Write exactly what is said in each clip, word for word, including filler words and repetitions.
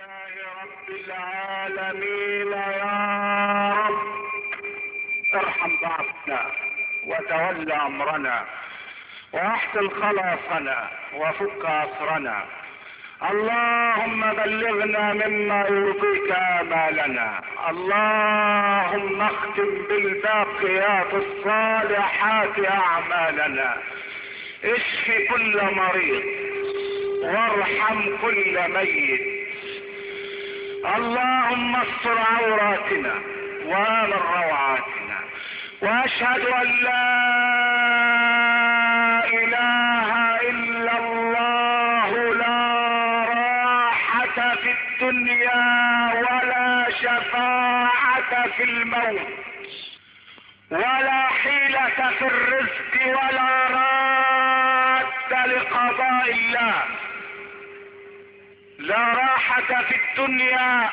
رب العالمين يا رب ارحم ضعفنا وتول امرنا واحسن خلاصنا وفك اسرنا. اللهم بلغنا مما يرضيك امالنا. اللهم اختم بالباقيات الصالحات اعمالنا. اشف كل مريض وارحم كل ميت. اللهم استر عوراتنا وآمن روعاتنا. واشهد ان لا اله الا الله لا راحة في الدنيا ولا شفاعة في الموت ولا حيلة في الرزق ولا راد لقضاء الله. لا راحة في الدنيا،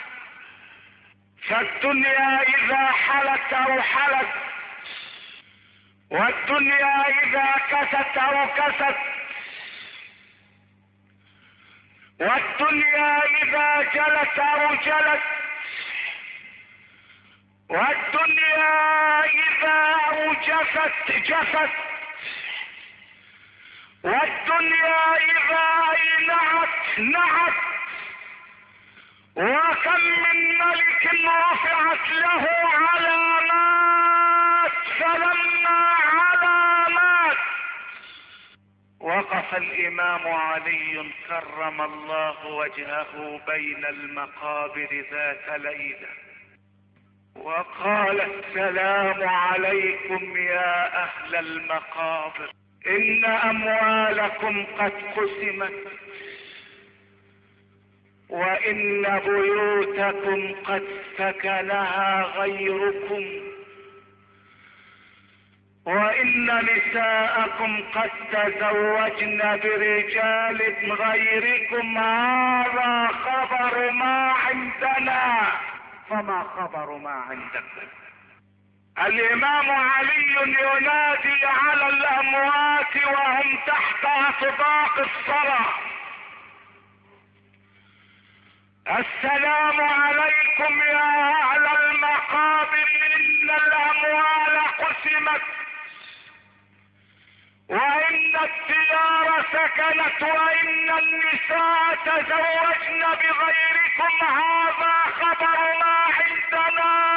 فالدنيا اذا حلت او حلت، والدنيا اذا كست او كست، والدنيا اذا جلت او جلت، والدنيا اذا اوجفت جفت، والدنيا اذا اينعت نعت. وكم من ملك رفعت له علامات فلما علامات وقف الامام علي كرم الله وجهه بين المقابر ذات ليلة وقال: السلام عليكم يا اهل المقابر، ان اموالكم قد قسمت، وان بيوتكم قد سكنها غيركم، وان نساءكم قد تزوجن برجال غيركم. هذا خبر ما عندنا، فما خبر ما عندكم؟ الامام علي ينادي على الاموات وهم تحت اطباق الصلاة: السلام عليكم يا اهل المقابر، ان الاموال قسمت، وان الديار سكنت، وان النساء تزوجن بغيركم. هذا خبر ما عندنا،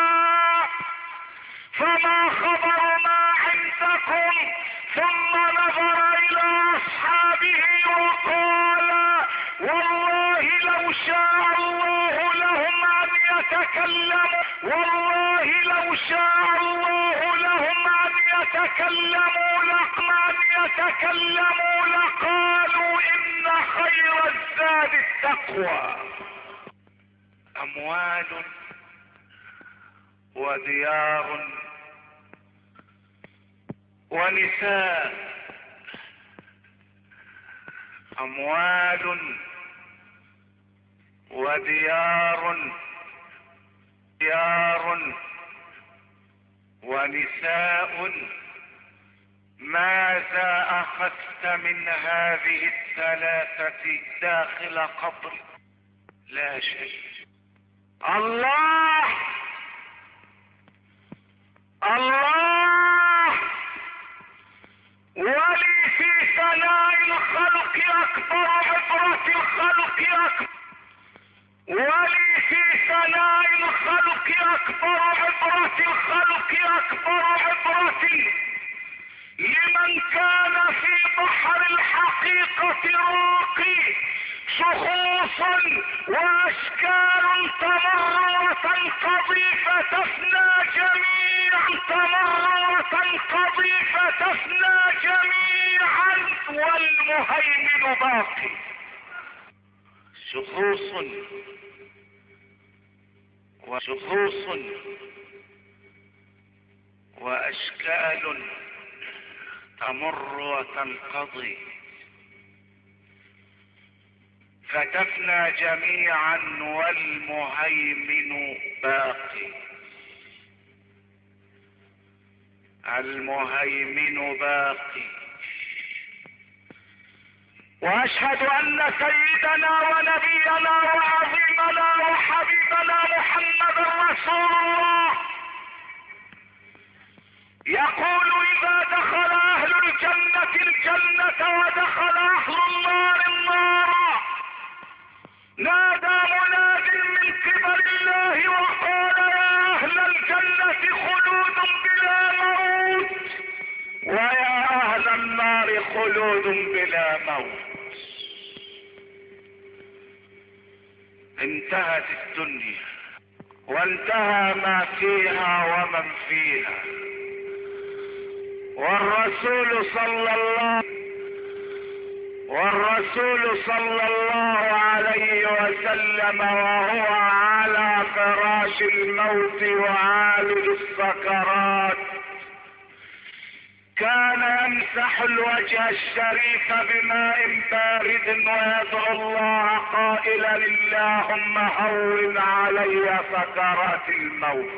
فما خبر ما عندكم؟ ثم نظر الى اصحابه وقال: والله لو شاء الله لهم ان يتكلموا، والله لو شاء الله لهم ان يتكلموا لقم ان يتكلموا لقالوا ان خير الزاد التقوى. اموال وديار ونساء، اموال وديار ديار ونساء. ماذا اخذت من هذه الثلاثة داخل قبر؟ لا شيء. الله الله ولي في ثناء الخلق اكبر عبرة الخلق اكبر، ولي في ثناء الخلق اكبر عبرة الخلق اكبر عبرة لمن كان في بحر الحقيقة راقي. شخوص واشكال تمر وتنقضي فتفنى جميعا، تمر وتنقضي فتفنى جميعا، والمهيمن باقي. شخوص وشخوص واشكال تمر وتنقضي فتفنى جميعا، والمهيمن باقي. المهيمن باقي. واشهد ان سيدنا ونبينا وعظيمنا وحبيبنا محمد رسول الله يقول اذا دخل اهل الجنة الجنة ودخل اهل النار النار نادى مناد من قبل الله وقال يا اهل الجنة خلود بلا موت ويا اهل النار خلود بلا موت. انتهت الدنيا وانتهى ما فيها ومن فيها، والرسول صلى الله والرسول صلى الله عليه وسلم وهو على فراش الموت وعالج السكرات كان يمسح الوجه الشريف بماء بارد ويدعو الله قائلا اللهم هون علي سكرات الموت.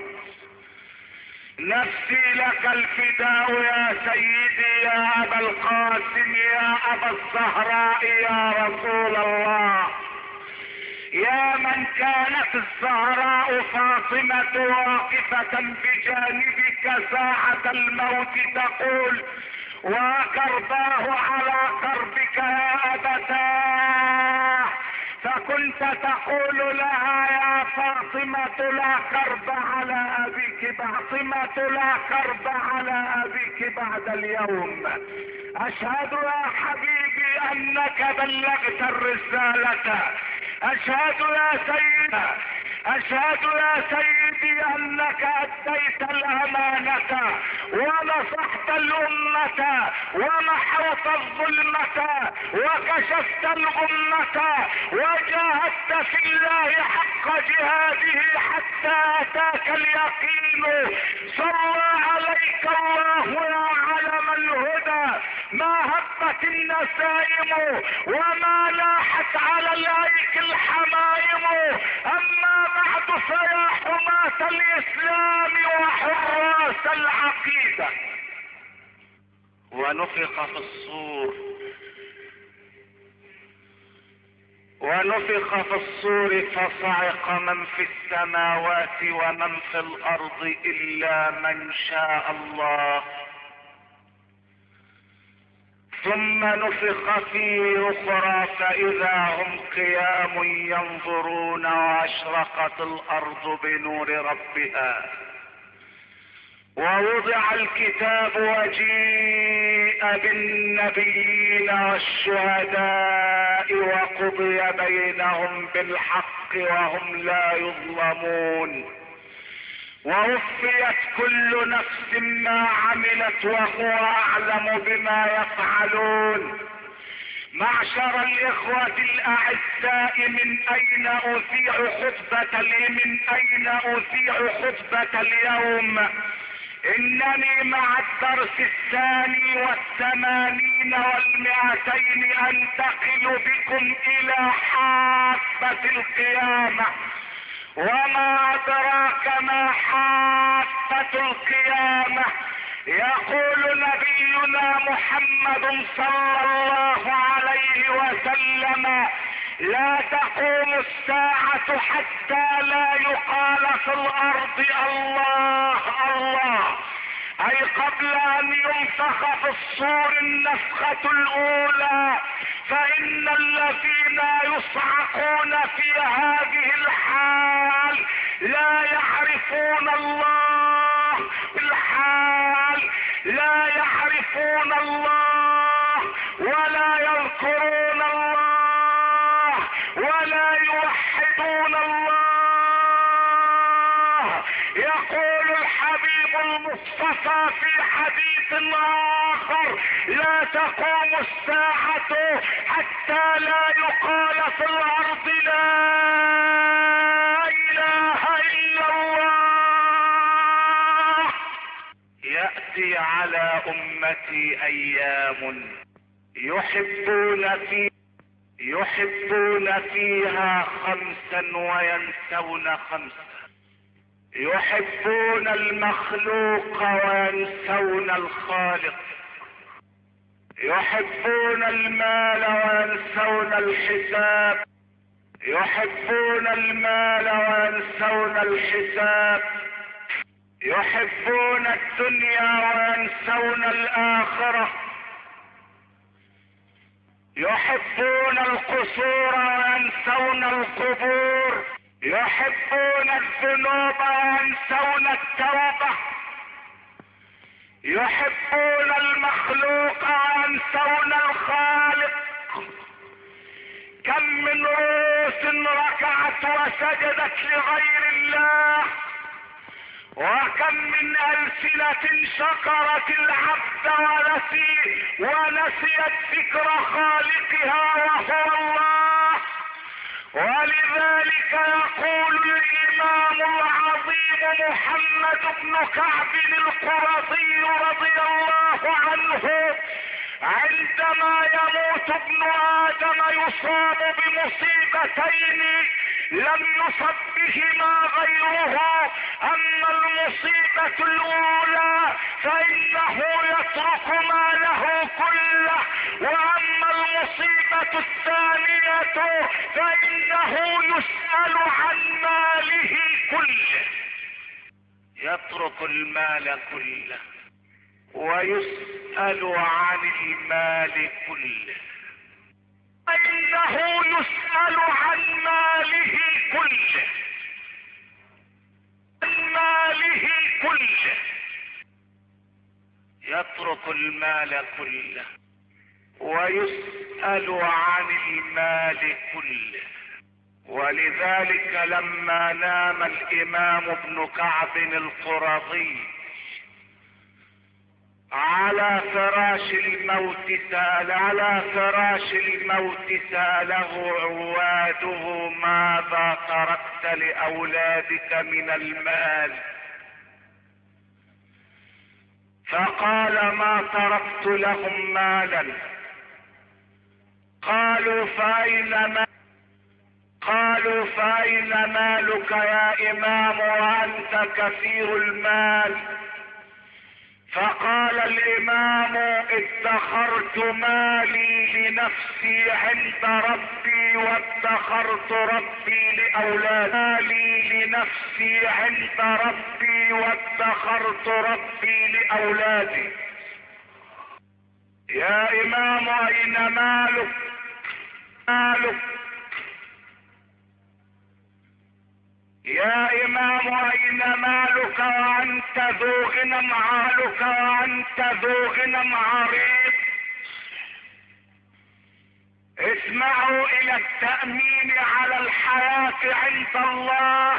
نفسي لك الفداء يا سيدي يا ابا القاسم يا ابا الزهراء يا رسول الله، يا من كانت الزهراء فاطمة واقفة بجانبك ساعة الموت تقول وكرباه على كربك يا أبتاه، فكنت تقول لها يا فاطمة لا كرب على أبيك فاطمة لا كرب على أبيك بعد اليوم. أشهد يا حبيبي أنك بلغت الرسالة، أشهد يا سيدي أشهد يا سيدي أنك أديت الأمانة ونصحت الأمة ومحوت الظلمة وكشفت الغمة وجاهدت في الله حق جهاده حتى أتاك اليقين. صلى عليك الله يا علم الهدى، ما هبت النسائم وما لاحت على الأيك الحمائم. أما بعد فيا حماة الإسلام وحراس العقيدة. ونفخ في الصور ونفخ في الصور فصعق من في السماوات ومن في الأرض إلا من شاء الله، ثم نفخ فيه أخرى فإذا هم قيام ينظرون وأشرقت الأرض بنور ربها ووضع الكتاب وجيء بالنبيين والشهداء وقضي بينهم بالحق وهم لا يظلمون ووفيت كل نفس ما عملت وهو أعلم بما يفعلون. معشر الإخوة الأعزاء، من أين أذيع خطبة لي من أين أذيع خطبة اليوم؟ إنني مع الدرس الثاني والثمانين والمئتين أنتقل بكم إلى حافة القيامة. وما أدراك ما حافة القيامة؟ يقول نبينا محمد صلى الله عليه وسلم لا تقوم الساعة حتى لا يقال في الأرض الله الله، أي قبل أن ينفخ في الصور النفخة الأولى، فإن الذين يصعقون في هذه الحال لا يعرفون الله بالحال، لا يعرفون الله ولا يذكرون الله ولا يوحدون الله. يقول الحبيب المصطفى في حديث آخر لا تقوم الساعة حتى لا يقال في الأرض لا إله إلا الله. يأتي على أمتي أيام يحبون في يحبون فيها خمسا وينسون خمسا، يحبون المخلوق وينسون الخالق، يحبون المال وينسون الحساب، يحبون المال وينسون الحساب، يحبون الدنيا وينسون الآخرة، يحبون القصور وينسون القبور، يحبون الذنوب وينسون التوبة، يحبون المخلوق وينسون الخالق. كم من رؤوس ركعت وسجدت لغير الله، وكم من ألسنة شكرت العبد ونسي ونسيت ذكر خالقها وهو الله. ولذلك يقول الإمام العظيم محمد بن كعب القرظي رضي الله عنه: عندما يموت ابن آدم يصاب بمصيبتين لم يصب بهما غيره. أما المصيبة الأولى فإنه يترك ماله كله، وأما المصيبة الثانية فإنه يسأل عن ماله كله. يترك المال كله ويسأل عن المال كله، إنه يسأل عن ماله كله، عن ماله كله. يترك المال كله ويسأل عن المال كله. ولذلك لما نام الإمام ابن كعب القرظي على فراش الموت سأل على فراش الموت سأله عواده: ماذا تركت لأولادك من المال؟ فقال: ما تركت لهم مالا. قالوا: فأين مالك؟ قالوا: فأين مالك يا إمام وأنت كثير المال؟ فقال الإمام: ادخرت مالي لنفسي عند ربي وادخرت ربي لأولادي. مالي لنفسي عند ربي وادخرت ربي لأولادي. يا إمام أين مالك؟ مالك يا إمام أين مالك وأنت ذو غنى؟ مالك وأنت ذو غنى عريض. اسمعوا إلى التأمين على الحياة عند الله.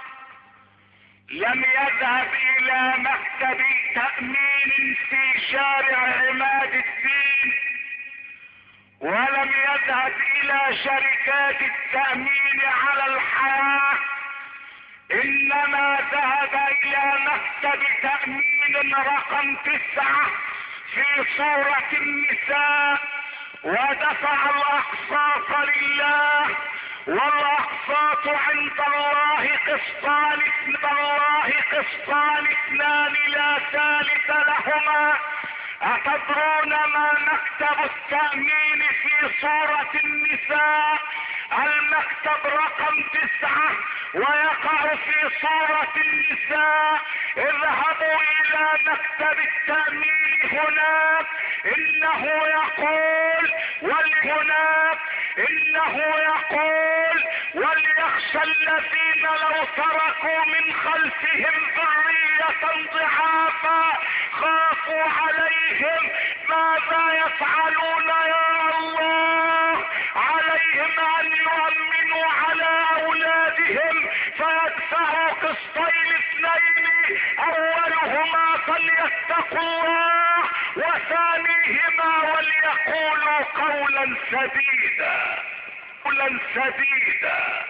لم يذهب إلى مكتب تأمين في شارع عماد الدين، ولم يذهب إلى شركات التأمين على الحياة، إنما ذهب إلى مكتب تأمين رقم تسعة في صورة النساء، ودفع الأقساط لله. والأقساط عند الله قسطان عند الله قسطان اثنان لا ثالث لهما. أتدرون ما مكتب التأمين في صورة النساء؟ المكتب رقم تسعة ويقع في صورة النساء. اذهبوا إلى مكتب التأمين هناك، إنه يقول ولهناك إنه يقول: وليخشى الذين لو تركوا من خلفهم ذرية ضعافا خافوا عليهم ماذا يفعلون يا الله. عليهم أن يؤمنوا على أولادهم فيدفعوا قسطين اثنين، أولهما فليتقوا الله وثانيهما وليقولوا قولا سديدا قولا سديدا.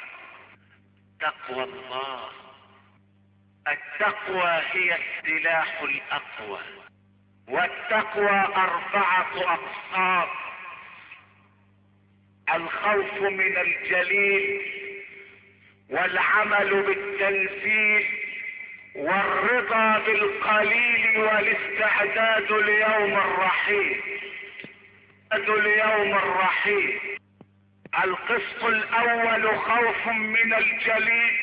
تقوى الله. التقوى هي السلاح الأقوى، والتقوى أربعة أقسام: الخوف من الجليل، والعمل بالتنفيذ، والرضا بالقليل، والاستعداد ليوم الرحيل. اليوم الرحيل. القسط الاول خوف من الجليل،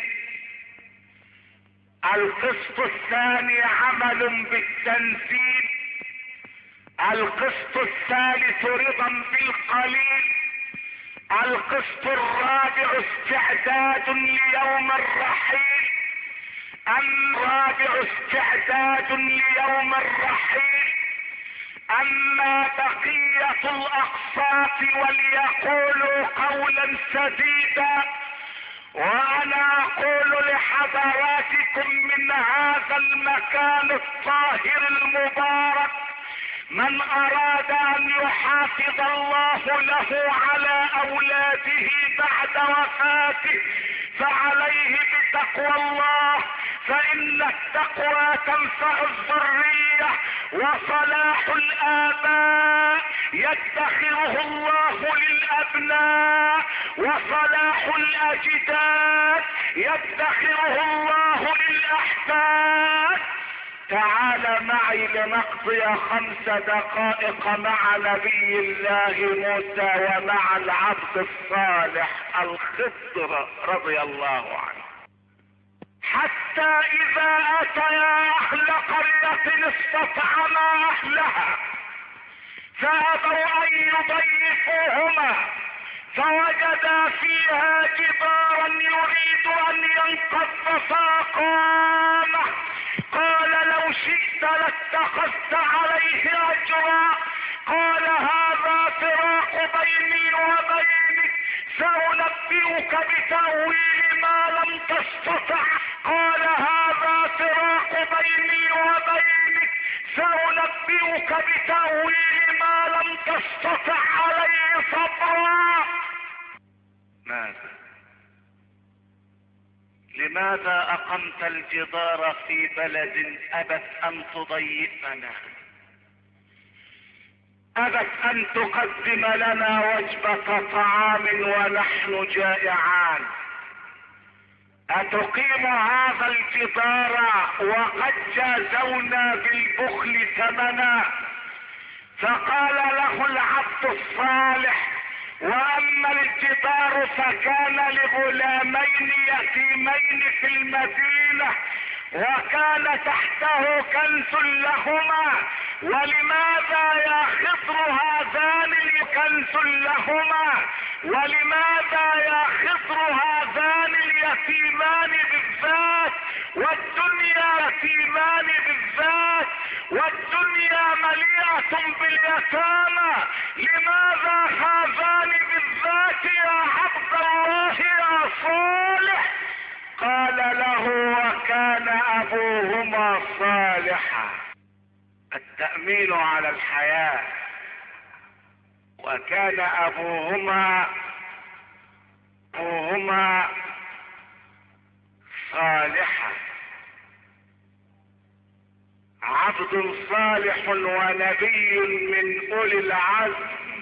القسط الثاني عمل بالتنزيل، القسط الثالث رضا بالقليل، القسط الرابع استعداد ليوم الرحيل. اما الرابع استعداد ليوم الرحيل. اما بقية الاقساط وليقولوا قولا سديدا، وانا اقول لحضراتكم من هذا المكان الطاهر المبارك: من اراد ان يحافظ الله له على اولاده بعد وفاته فعليه بتقوى الله، فان التقوى تنفع الذرية، وصلاح الاباء يدخره الله للابناء، وصلاح الاجداد يدخره الله للاحفاد. تعال معي لنقضي خمس دقائق مع نبي الله موسى ومع العبد الصالح الخضر رضي الله عنه. حتى اذا اتيا اهل قرية استطعما اهلها فابوا ان يضيفوهما، فوجدا فيها جدارا يريد ان ينقض فاقامه. قال لو شئت لاتخذت عليه اجرا. قال هذا فراق بيني وبينك، سأنبئك بتأويل ما لم تستطع. قال هذا فراق بيني وبينك، سأنبئك بتأويل ما لم تستطع عليه صبرا. ماذا؟ لماذا اقمت الجدار في بلد ابت ان تضيفنا، ابت ان تقدم لنا وجبة طعام ونحن جائعان؟ اتقيم هذا الجدار وقد جازونا بالبخل ثمنا؟ فقال له العبد الصالح: واما الجدار فكان لغلامين يتيمين في المدينة، وكان تحته كنز لهما. ولماذا يا خضر هذان الكنز لهما؟ ولماذا يا خضر هذان اليتيمان بالذات؟ والدنيا يتيمان بالذات، والدنيا مليئة باليتامى، لماذا هذان بالذات يا عبد الله يا صالح؟ قال له: وكان ابوهما صالحا. التأمين على الحياة. وكان ابوهما ابوهما صالحا. عبد صالح ونبي من اولي العزم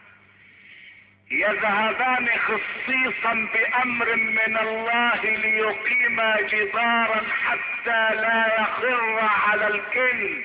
يذهبان خصيصا بامر من الله ليقيما جدارا حتى لا يخر على الكنز.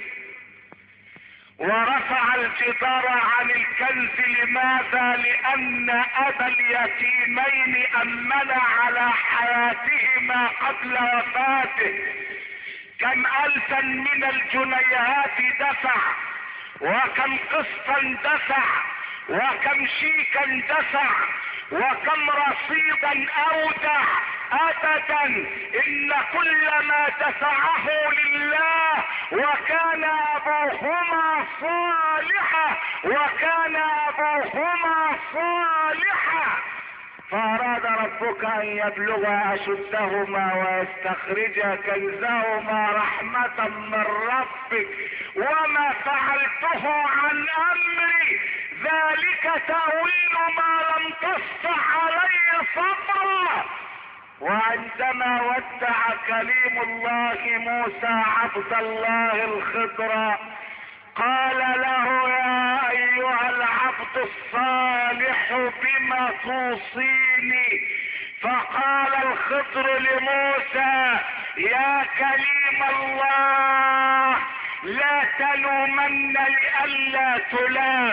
ورفع الجدار عن الكنز. لماذا؟ لان ابا اليتيمين امن على حياتهما قبل وفاته. كم الفا من الجنيهات دفع، وكم قسطا دفع، وكم شيكا دفع، وكم رصيدا اودع. ابدا، ان كل ما دفعه لله. وكان ابوهما صالحا، وكان ابوهما صالحا. فاراد ربك ان يبلغا اشدهما ويستخرجا كنزهما رحمة من ربك، وما فعلته عن امري، ذلك تأويل ما لم تستطع عليه صبرا. وعندما ودع كليم الله موسى عبد الله الخضر قال له: يا ايها العبد الصالح بما توصيني؟ فقال الخضر لموسى: يا كليم الله، لا تلومن لئلا تلام،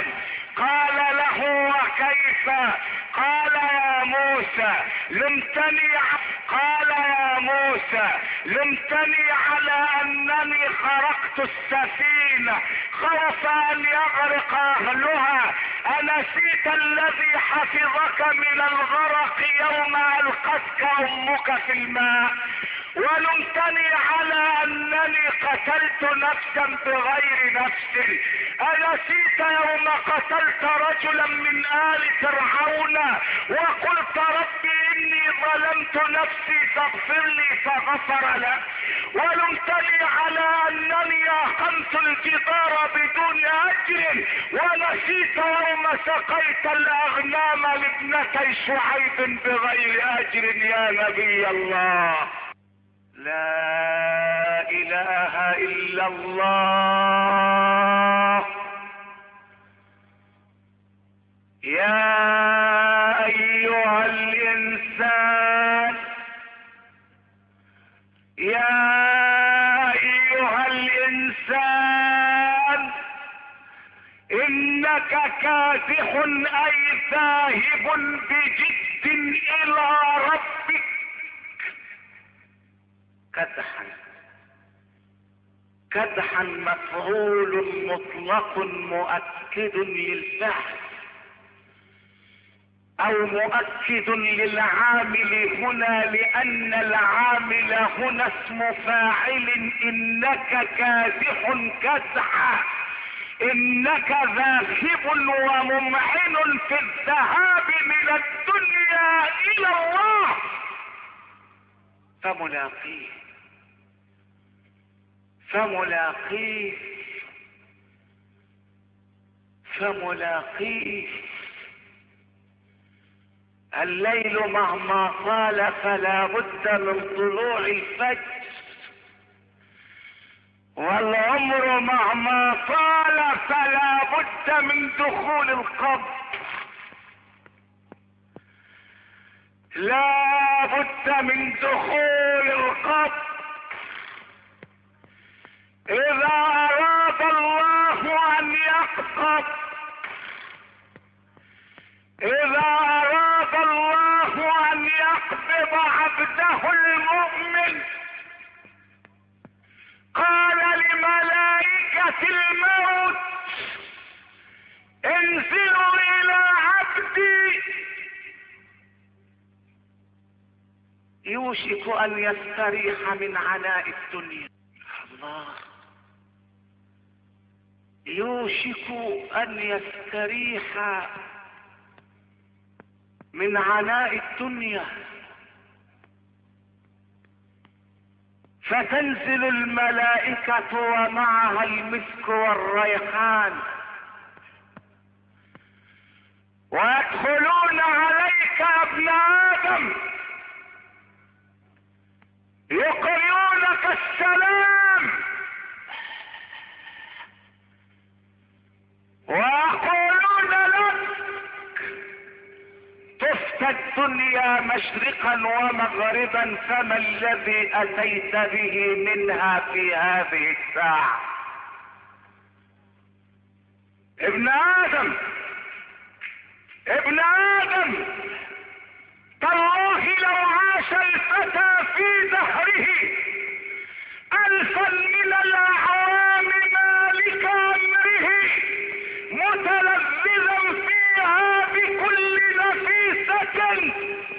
قال له وكيف؟ قال يا موسى لمتني قال يا موسى لمتني على انني خرقت السفينة خوف ان يغرق اهلها، انسيت الذي حفظك من الغرق يوم القتك امك في الماء؟ ولمتني على انني قتلت نفسا بغير نفس، انسيت يوم قتلت رجلا من آل فرعون وقلت ربي اني ظلمت نفسي فاغفر لي فغفر له؟ ولمتني على انني اقمت الجدار بدون اجر، ونسيت يوم سقيت الاغنام لابنتي شعيب بغير اجر يا نبي الله. لا اله الا الله. يا ايها الانسان يا ايها الانسان انك كادح اي ذاهب بجد الى ربك كدحا. كدحا مفعول مطلق مؤكد للفعل او مؤكد للعامل هنا، لان العامل هنا اسم فاعل. انك كادح كدحا، انك ذاهب وممعن في الذهاب من الدنيا الى الله فملاقيه فملاقيه فملاقيه. الليل مهما طال فلا بد من طلوع الفجر، والعمر مهما طال فلا بد من دخول القبر. لا بد من دخول القبر. اذا اراد الله ان يقبض اذا اراد الله ان يقبض عبده المؤمن قال لملائكة الموت انزلوا الى عبدي يوشك ان يستريح من عناء الدنيا. الله، يوشك ان يستريح من عناء الدنيا، فتنزل الملائكة ومعها المسك والريحان ويدخلون عليك يا ابن آدم يقرئونك السلام ويقولون لك طفت الدنيا مشرقا ومغربا، فما الذي اتيت به منها في هذه الساعة؟ ابن ادم ابن ادم تالله لو عاش الفتى في دهره الفا من الاعوام مالك امره متلذذا فيها بكل نفيسة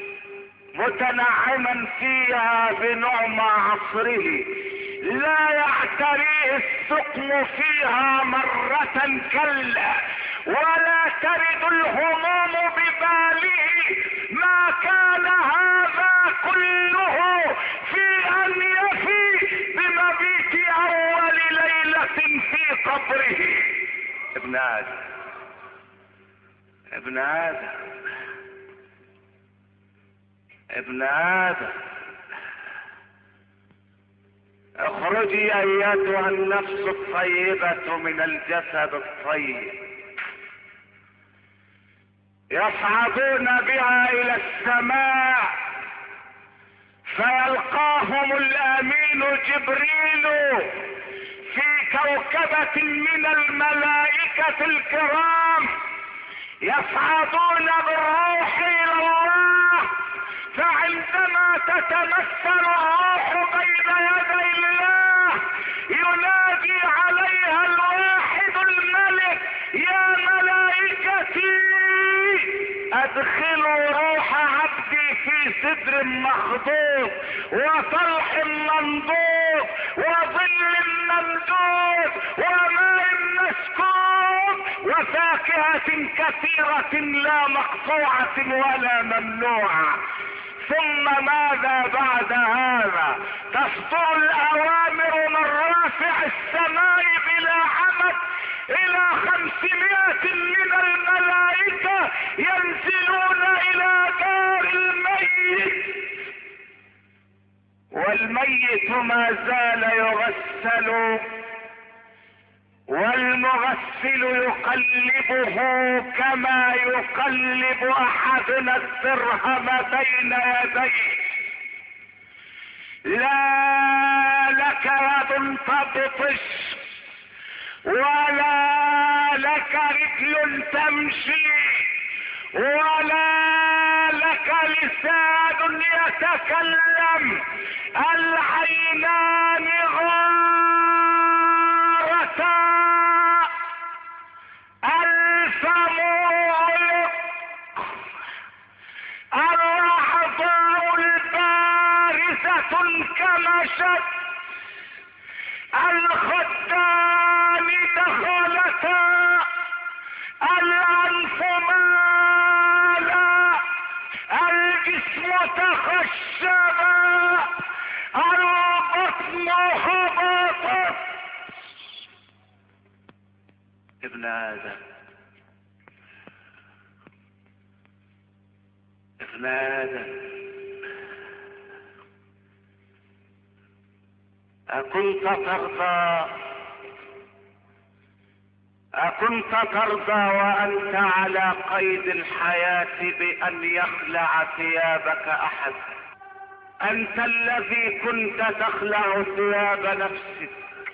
متنعما فيها بنعم عصره، لا يعتريه السقم فيها مرة كلا، ولا ترد الهموم بباله ما كان هذا كله في ان يفي بمبيت اول ليلة في قبره. ابن ادم ابن ادم ابن ادم اخرجي ايتها النفس الطيبة من الجسد الطيب. يصعدون بها الى السماء فيلقاهم الامين جبريل في كوكبة من الملائكة الكرام يصعدون بالروح الى الله، فعندما تتمثل الروح بين يدي الله ينادي عليها الواحد الملك: يا ملائكتي ادخلوا روح عبدي في سدر مخضوض وطلح منضود وظل ممدود وماء مسكوب وفاكهة كثيرة لا مقطوعة ولا ممنوعة. ثم ماذا بعد هذا؟ تصدر الاوامر من رافع السماء بلا عمد الى خمسمائة من الملائكة ينزلون الى دار الميت، والميت ما زال يغسل والمغسل يقلبه كما يقلب احدنا الدرهم بين يديه. لا لك يد تبطش ولا لك رجل تمشي ولا لك لسان يتكلم، العينان غارتا، الفم غلق، الاعضاء البارزة كمشت، الخدان دخلتا، الانف مالا، الجسم تخشبا، البطن هبطت. ابن ادم ابن ادم اكنت ترضى اكنت ترضى وانت على قيد الحياة بان يخلع ثيابك احد؟ انت الذي كنت تخلع ثياب نفسك.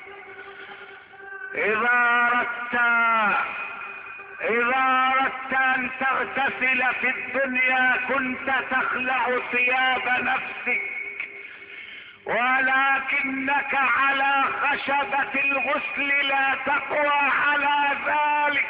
اذا اردت اذا اردت ان تغتسل في الدنيا كنت تخلع ثياب نفسك، ولكنك على خشبة الغسل لا تقوى على ذلك.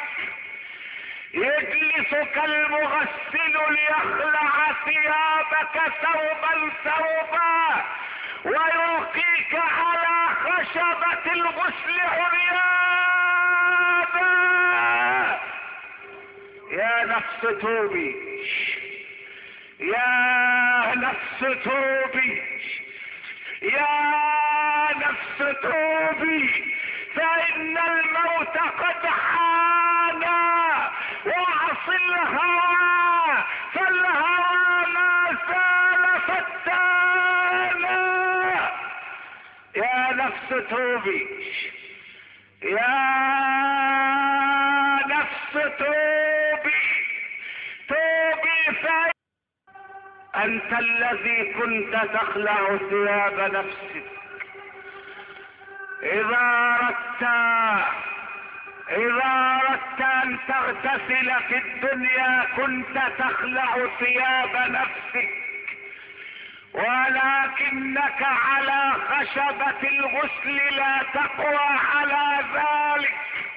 يجلسك المغسل ليخلع ثيابك ثوبا ثوبا ويلقيك على خشبة الغسل عريانا. يا نفس توبي، يا نفس توبي، يا نفس توبي، فإن الموت قد حان، واعص الهوى فالهوى ما زال فتانا. يا نفس توبي، يا نفس توبي، توبي فإن انت الذي كنت تخلع ثياب نفسك. اذا اردت اذا اردت ان تغتسل في الدنيا كنت تخلع ثياب نفسك، ولكنك على خشبة الغسل لا تقوى على ذلك.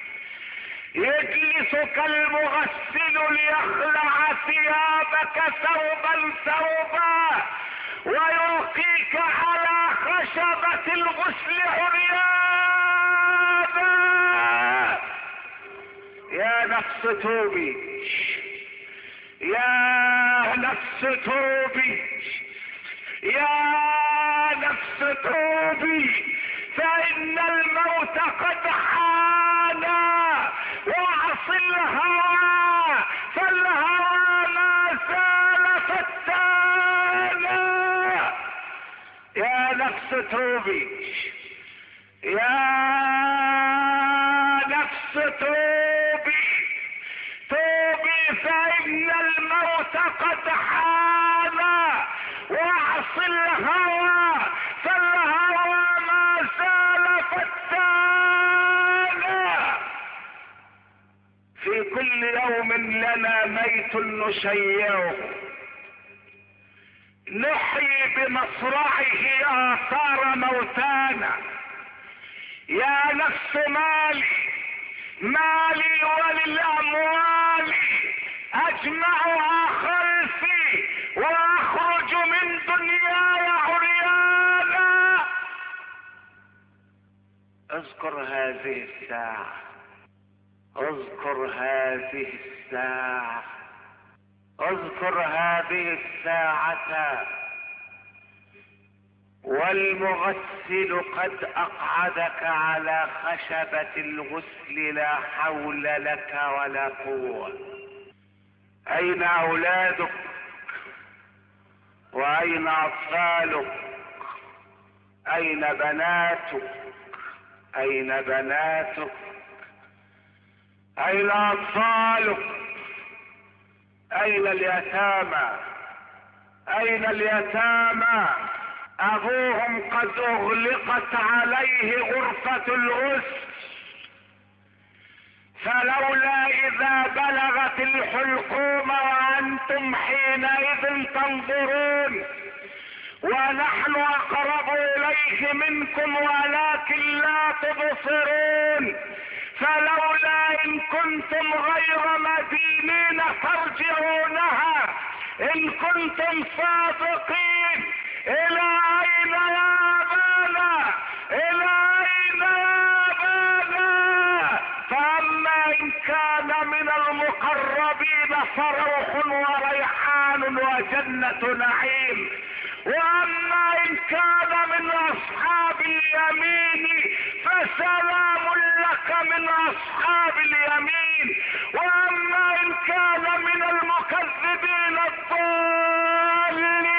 يجلسك المغسل ليخلع ثيابك ثوبا ثوبا ويلقيك على خشبة الغسل عريانا. يا نفس توبي، يا نفس توبي، يا نفس توبي، فإن الموت قد حان، واعص الهوى فالهوى ما زال فتانا. يا نفس توبي، يا نفس توبي، توبي، فإن الموت قد حان، واعص الهوى فالهوى ما زال فتانا. في كل كل يوم لنا ميت نشيعه، نحيي بمصرعه آثار موتانا. يا نفس مالي مالي وللأموال أجمعها خلفي وأخرج من دنياي عريانا. اذكر هذه الساعة، اذكر هذه الساعة، اذكر هذه الساعة. والمغسل قد اقعدك على خشبة الغسل، لا حول لك ولا قوة. اين اولادك واين اطفالك؟ اين بناتك؟ اين بناتك؟ اين اطفالك؟ اين اليتامى؟ اين اليتامى؟ ابوهم قد اغلقت عليه غرفة الغسل، فلولا اذا بلغت الحلقوم وانتم حينئذ تنظرون ونحن اقرب اليه منكم ولكن لا تبصرون، فلولا ان كنتم غير مدينين ترجعونها ان كنتم صادقين. الى اين يا ابانا؟ الى اين يا ابانا؟ فاما ان كان من المقربين فروح وريحان وجنة نعيم، واما ان كان من اصحاب اليمين فسلام لك من اصحاب اليمين، واما ان كان من المكذبين الضالين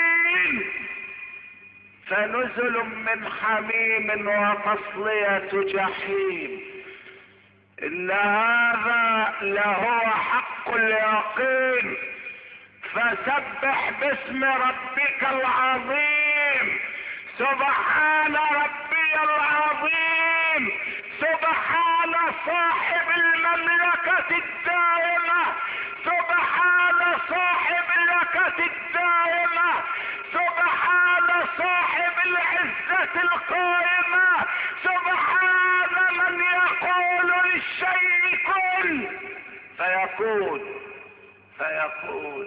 فنزل من حميم وتصلية جحيم. ان هذا لهو حق اليقين. فسبح باسم ربك العظيم. سبحان ربي العظيم. سبحان صاحب المملكة الدائمة. سبحان صاحب المملكة الدائمة. سبحان صاحب العزة القائمة. سبحان من يقول للشيء كن فيكون فيكون.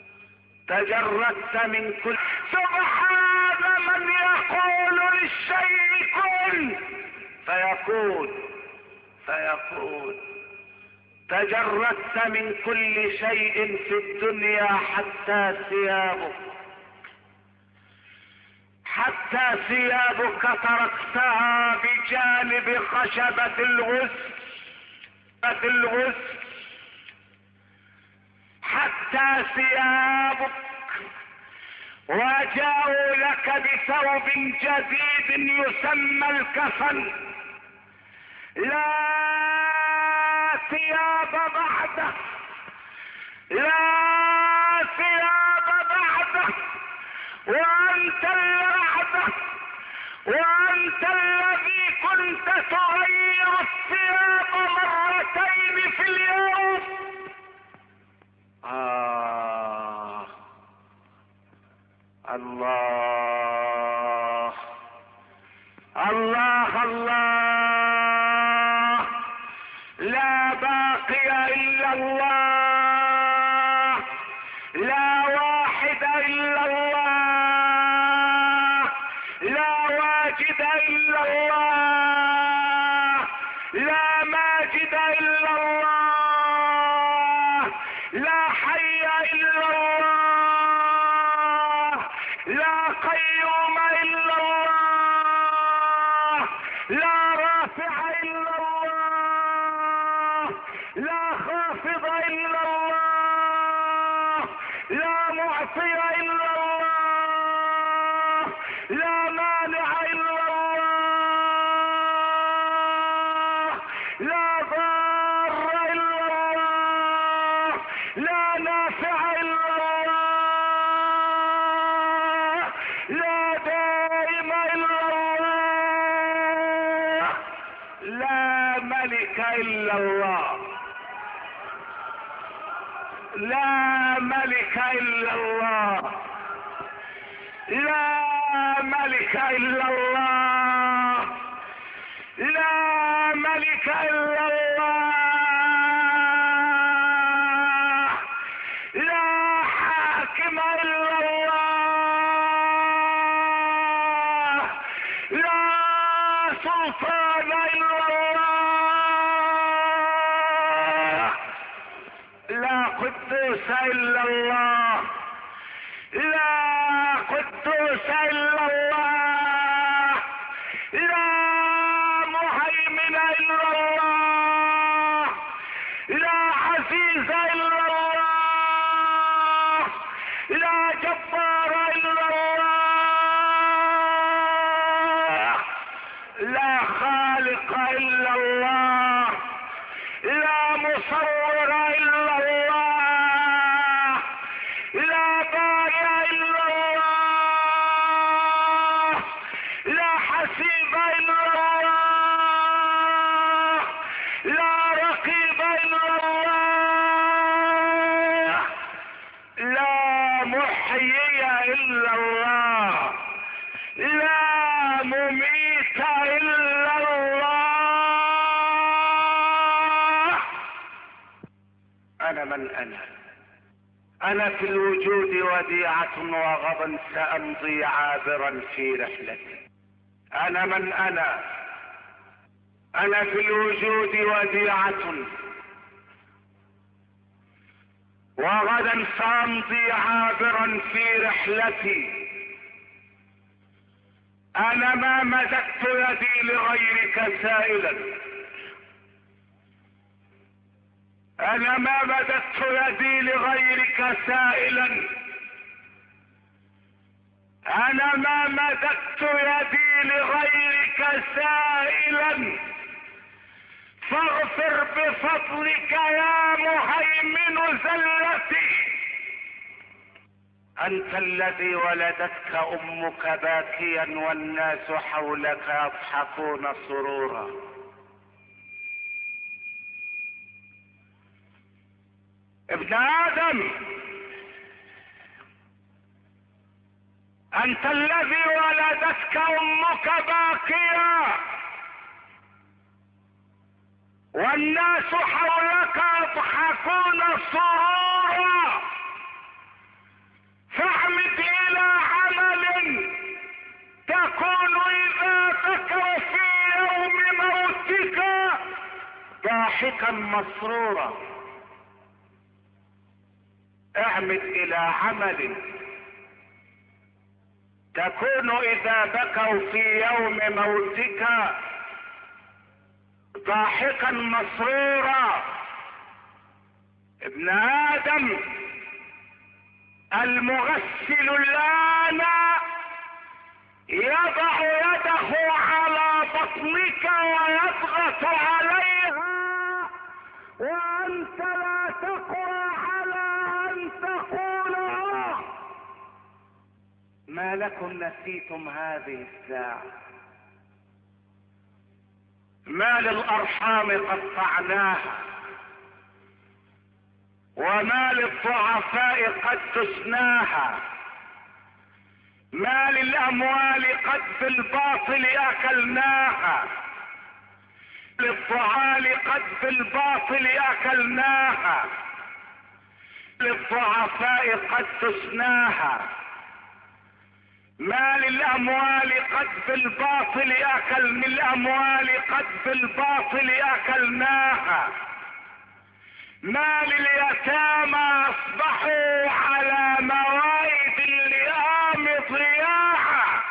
تجردت من كل. سبحان من يقول للشيء كن فيكون فيكون. تجردت من كل شيء في الدنيا حتى ثيابك، حتى ثيابك تركتها بجانب خشبة الغسل الغسل حتى ثيابك، وجاءوا لك بثوب جديد يسمى الكفن. لا ثياب بعده، لا ثياب بعده، وانت الوعده، وانت الذي كنت تغير الثياب مرتين في اليوم. آه الله الله الله. لا باقي الا الله، لا واحد الا الله، لا واجد الا الله، لا ماجد الا الله، لا حي الا الله، لا قيوم الا الله، لا رافع الا الله، لا خافض الا الله، لا معطي الا الله، لا مانع الا الله، لا ضار الا الله، لا نافع الا الله، لا دائم الا الله، لا ملك الا الله. لا ملك الا الله، لا ملك الا الله، لا ملك الا الله، لا حاكم الا الله، لا سلطان الا الله، لا قدوس الا الله، لا قدوس الا الله، لا مهيمن الا الله، لا عزيز الا الله، لا جبار الا الله، لا خالق الا الله، لا مصور الا الله، لا بارئ الا الله، لا حسيب الا الله، لا رقيب الا الله، لا محيي الا الله، لا مميت الا الله. انا من انا؟ انا في الوجود وديعة وغدا سامضي عابرا في رحلتي. انا من انا؟ انا في الوجود وديعة وغدا سامضي عابرا في رحلتي. انا ما مددت يدي لغيرك سائلا، انا ما مددت يدي لغيرك سائلا، انا ما مددت يدي لغيرك سائلا، فاغفر بفضلك يا مهيمن زلتي. انت الذي ولدتك امك باكيا والناس حولك يضحكون سرورا. ابن ادم، انت الذي ولدتك امك باكيا والناس حولك يضحكون سرورا، فاعمد الى عمل تكون اذا بكوا في يوم موتك ضاحكا مسرورا. اعمد الى عمل تكون اذا بكوا في يوم موتك ضاحكا مسرورا. ابن ادم، المغسل الان يضع يده على بطنك ويضغط عليها وانت لا تقوى على ان تقول آه. ما لكم نسيتم هذه الساعة؟ ما للارحام قطعناها، وما للضعفاء قد دسناها، ما للاموال قد بالباطل اكلناها، للضعال قد بالباطل اكلناها، للضعفاء قد دسناها، ما للاموال قد بالباطل اكل الاموال قد بالباطل اكلناها، ما لليتامى اصبحوا على موائد اللئام ضياعا،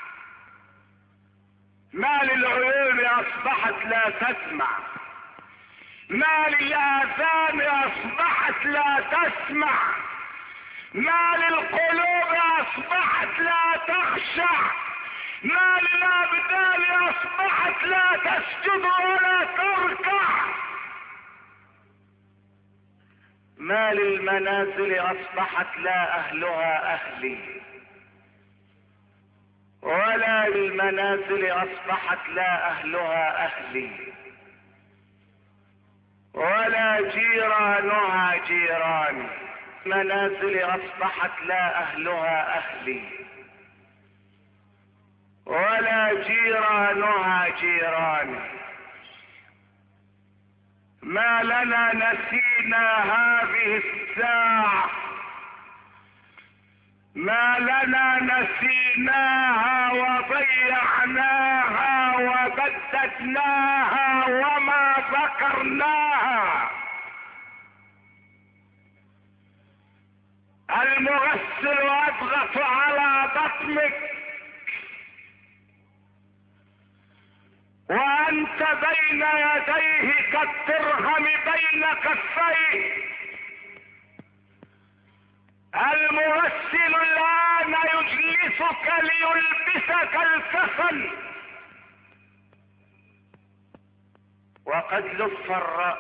ما للعيون اصبحت لا تسمع، ما للاذان اصبحت لا تسمع، ما للقلوب اصبحت لا تخشع، ما للابدان اصبحت لا تسجد ولا تركع، ما للمنازل اصبحت لا اهلها اهلي، ولا للمنازل اصبحت لا اهلها اهلي، ولا جيرانها جيراني. منازل اصبحت لا اهلها اهلي ولا جيرانها جيراني. ما لنا نسينا هذه الساعة، ما لنا نسيناها وضيعناها وبددناها وما ذكرناها. المغسل يضغط على بطنك وانت بين يديه كالدرهم بين كفيه. المغسل الان يجلسك ليلبسك الكفن وقد لف الرأس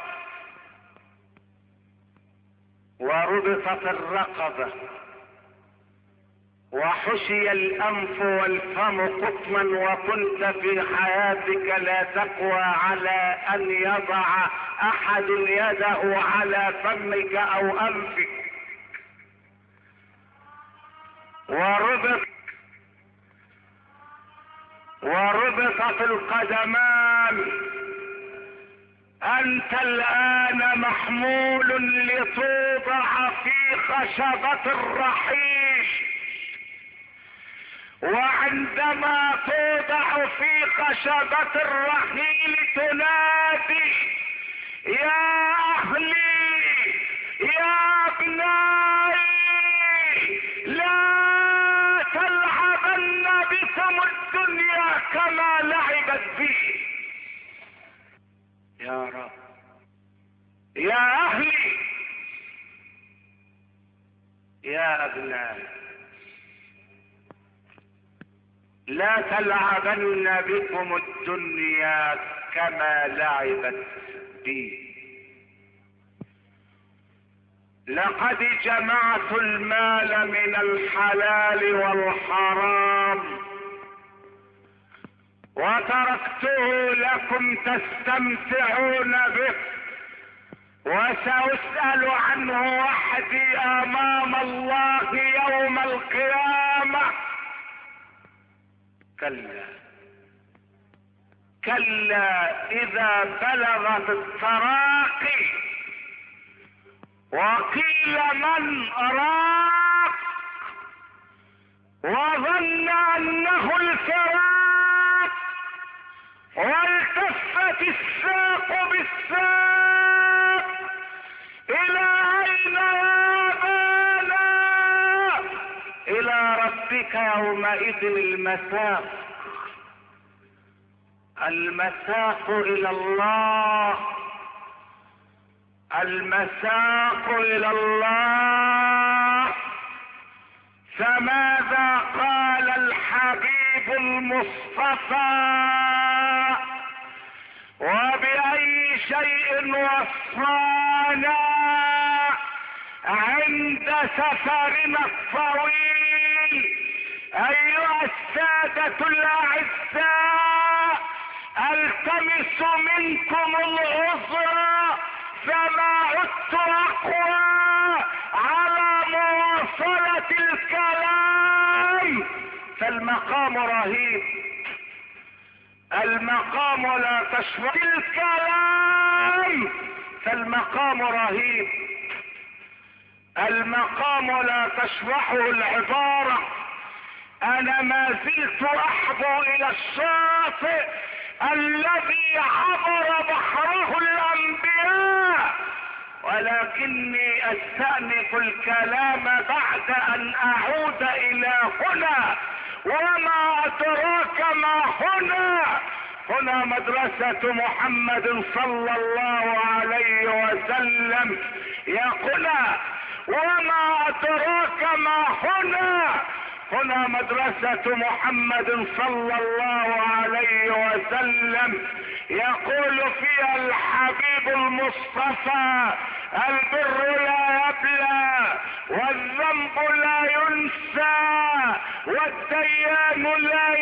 وربطت الرقبة وحشي الانف والفم قطما، وكنت في حياتك لا تقوى على ان يضع احد يده على فمك او انفك، وربط وربطت القدمان. انت الان محمول لتوضع في خشبة الرحيل، وعندما توضع في خشبة الرحيل تنادي يا اهلي يا ابنائي لا تلعبن بكم الدنيا كما لعبت بي. يا رب يا اهلي يا ابنائي لا تلعبن بكم الدنيا كما لعبت بي. لقد جمعت المال من الحلال والحرام وتركته لكم تستمتعون به، وسأسأل عنه وحدي امام الله يوم القيامة. كلا كلا اذا بلغت التراقي وقيل من راق وظن انه الفراق والتفت الساق بالساق الى اين يابانا؟ الى ربك يومئذ المساق. المساق الى الله، المساق الى الله. فماذا قال الحبيب المصطفى؟ وبأي شيء وصانا عند سفرنا الطويل؟ ايها السادة الاعزاء، التمس منكم العذر فما عدت اقوى على مواصلة الكلام، فالمقام رهيب. المقام لا تشرح الكلام، فالمقام رهيب. المقام لا تشرحه العبارة. انا ما زلت احبو الى الشاطئ الذي عبر بحره الانبياء، ولكني استأنف الكلام بعد ان اعود الى هنا. وما ادراك ما هنا؟ هنا مدرسة محمد صلى الله عليه وسلم. يا هنا وما ادراك ما هنا؟ هنا مدرسة محمد صلى الله عليه وسلم. يقول فيها الحبيب المصطفى: البر لا يبلى والذنب لا ينسى والديان لا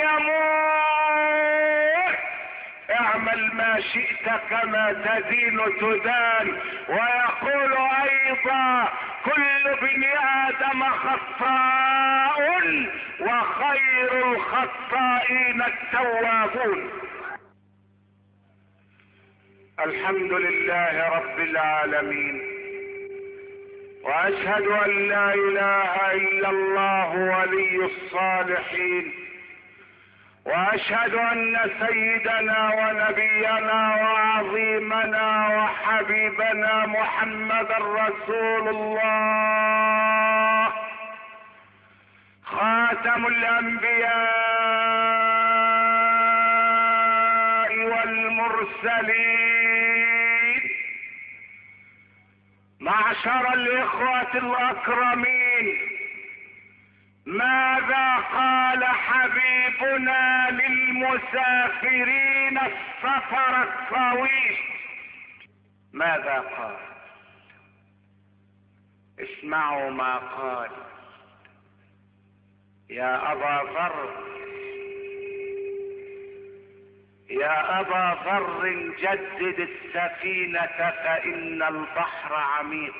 يموت. اعمل ما شئت كما تدين تدان. ويقول ايضا: كل ابن ادم خطاء وخير الخطائين التوابون. الحمد لله رب العالمين، واشهد ان لا اله الا الله ولي الصالحين، واشهد ان سيدنا ونبينا وعظيمنا وحبيبنا محمدا رسول الله خاتم الانبياء والمرسلين. معشر الاخوة الاكرمين، ماذا قال حبيبنا للمسافرين السفر الطويل؟ ماذا قال؟ اسمعوا ما قال: يا ابا ذر، يا ابا ذر جدد السفينة فان البحر عميق،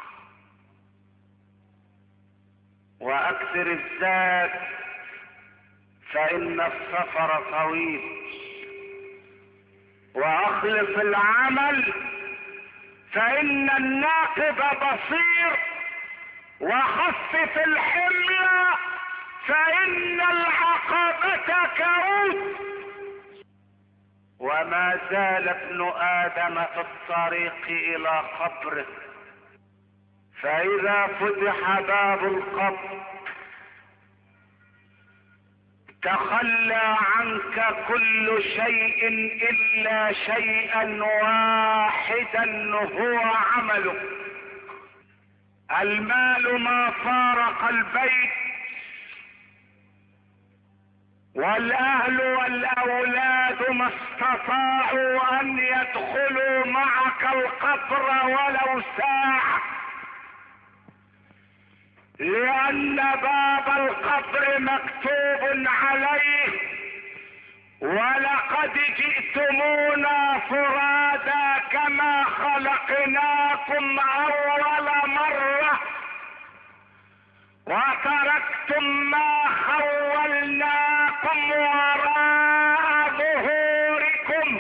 واكثر الزاد فان السفر طويل، واخلص العمل فان الناقب بصير، وخفف الحمل فان العقبة كؤوس. وما زال ابن ادم في الطريق الى قبره، فاذا فتح باب القبر تخلى عنك كل شيء الا شيئا واحدا هو عملك. المال ما فارق البيت، والاهل والاولاد ما استطاعوا ان يدخلوا معك القبر ولو ساعة، لان باب القبر مكتوب عليه: ولقد جئتمونا فرادا كما خلقناكم اول مرة، وتركتم ما خولناكم وراء ظهوركم،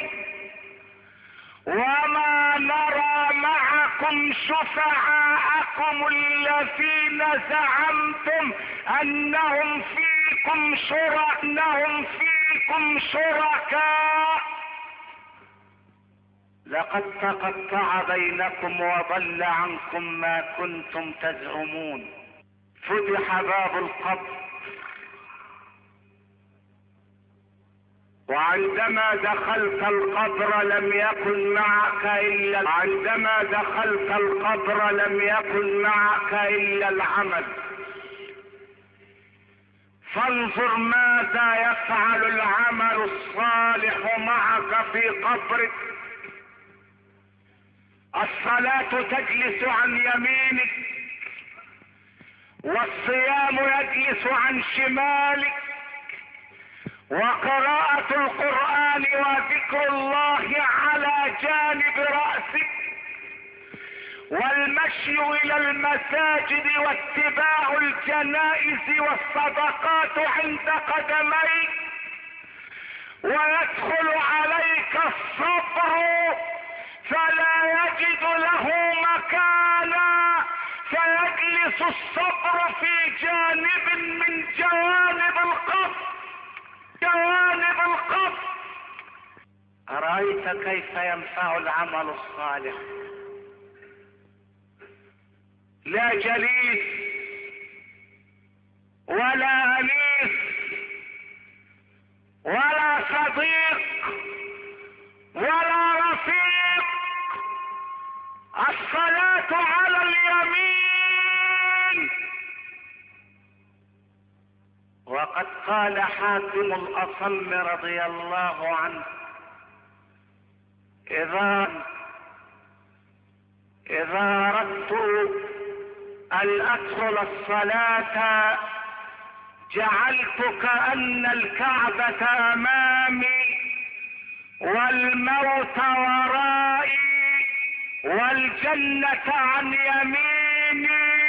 وما نرى معكم شفعاءكم الذين زعمتم انهم فيكم شركاء انهم فيكم شركاء لقد تقطع بينكم وضل عنكم ما كنتم تزعمون. فتح باب القبر، وعندما دخلت القبر لم يكن معك الا عندما دخلت القبر لم يكن معك الا العمل. فانظر ماذا يفعل العمل الصالح معك في قبرك. الصلاة تجلس عن يمينك، والصيام يجلس عن شمالك، وقراءة القرآن وذكر الله على جانب رأسك، والمشي الى المساجد واتباع الجنائز والصدقات عند قدميك، ويدخل عليك الصبر فلا يجد له مكانا، فيجلس الصبر في جانب من جوانب القبر جوانب القبر. أرأيت كيف ينفع العمل الصالح؟ لا جليس ولا أنيس ولا صديق ولا رفيق. الصلاة على اليمين. وقد قال حاتم الأصم رضي الله عنه: إذا إذا أردت أن أدخل الصلاة جعلت كأن الكعبة أمامي والموت ورائي والجنة عن يميني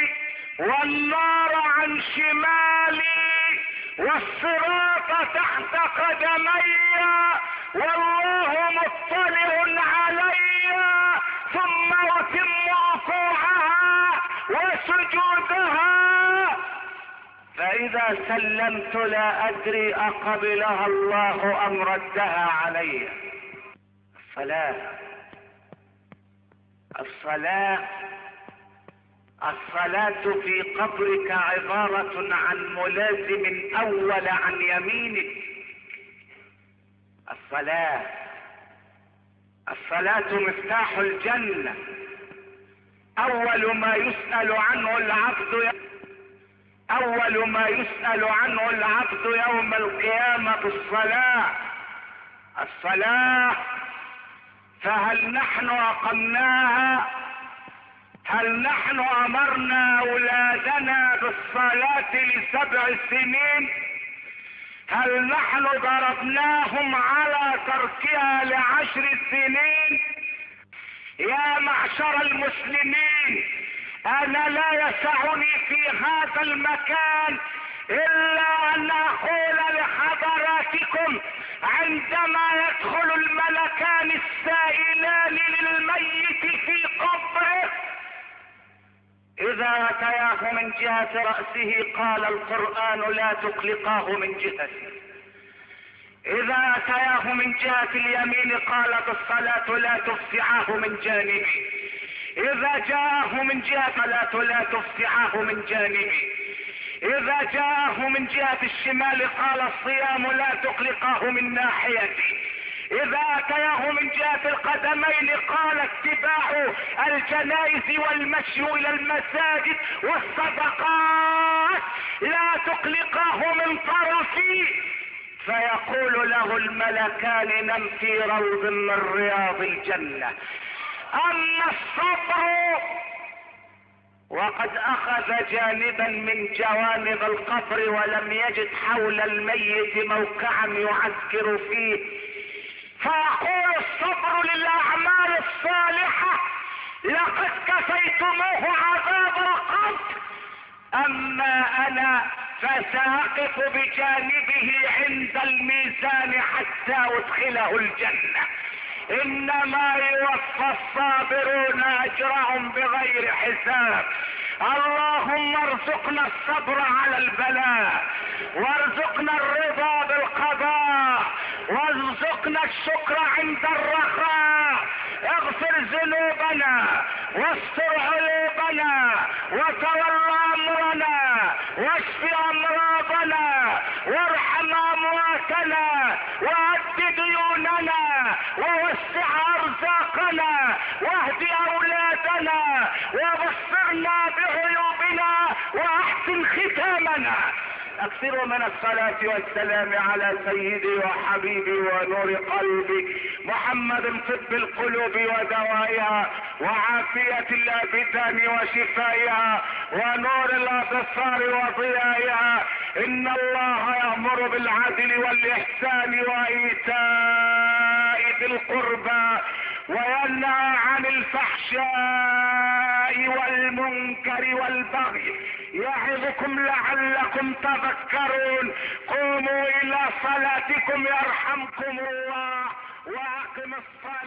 والنار عن شمالي والصراط تحت قدمي والله مطلع علي، ثم اتم ركوعها وسجودها. فاذا سلمت لا ادري اقبلها الله ام ردها علي. الصلاة الصلاة الصلاة في قبرك عبارة عن ملازم اول عن يمينك. الصلاة الصلاة مفتاح الجنة. اول ما يسأل عنه العبد اول ما يسأل عنه العبد يوم القيامة الصلاة الصلاة. فهل نحن اقمناها؟ هل نحن امرنا اولادنا بالصلاة لسبع سنين؟ هل نحن ضربناهم على تركها لعشر سنين؟ يا معشر المسلمين، انا لا يسعني في هذا المكان الا ان اقول لحضراتكم عندما يدخل الملكان السائلان للميت في قبره اذا اتياه من جهة رأسه قال القرآن لا تقلقاه من جهته، اذا اتياه من جهة اليمين قالت الصلاة لا تفزعه من جانبه، اذا جاءه من جهة الصلاة لا تفزعه من جانبه، اذا جاءه من جهة الشمال قال الصيام لا تقلقاه من ناحيته، اذا اتياه من جهة القدمين قال اتباع الجنائز والمشي الى المساجد والصدقات لا تقلقاه من طرفي. فيقول له الملكان نم في روض من رياض الجنة. اما الصبر وقد اخذ جانبا من جوانب القبر ولم يجد حول الميت موقعا يعسكر فيه، فيقول الصبر للاعمال الصالحة لقد كفيتموه عذاب القبر، اما انا فساقف بجانبه عند الميزان حتى ادخله الجنة. انما يوفى الصابرون اجرهم بغير حساب. اللهم ارزقنا الصبر على البلاء، وارزقنا الرضا بالقضاء، وارزقنا الشكر عند الرخاء. اغفر ذنوبنا واستر عيوبنا وتولى امرنا واشف امراضنا وارحم امواتنا وأد ديوننا ووسع ارزاقنا واهد اولادنا وبصرنا بعيوبنا واحسن ختامنا. اكثروا من الصلاة والسلام على سيدي وحبيبي ونور قلبي محمد، طب القلوب ودوائها وعافية الابدان وشفائها ونور الابصار وضيائها. ان الله يأمر بالعدل والاحسان وايتاء ذي القربى وينهى عن الفحشاء والمنكر والبغي يعظكم لعلكم تذكرون. قوموا الى صلاتكم يرحمكم الله واقم الصلاة.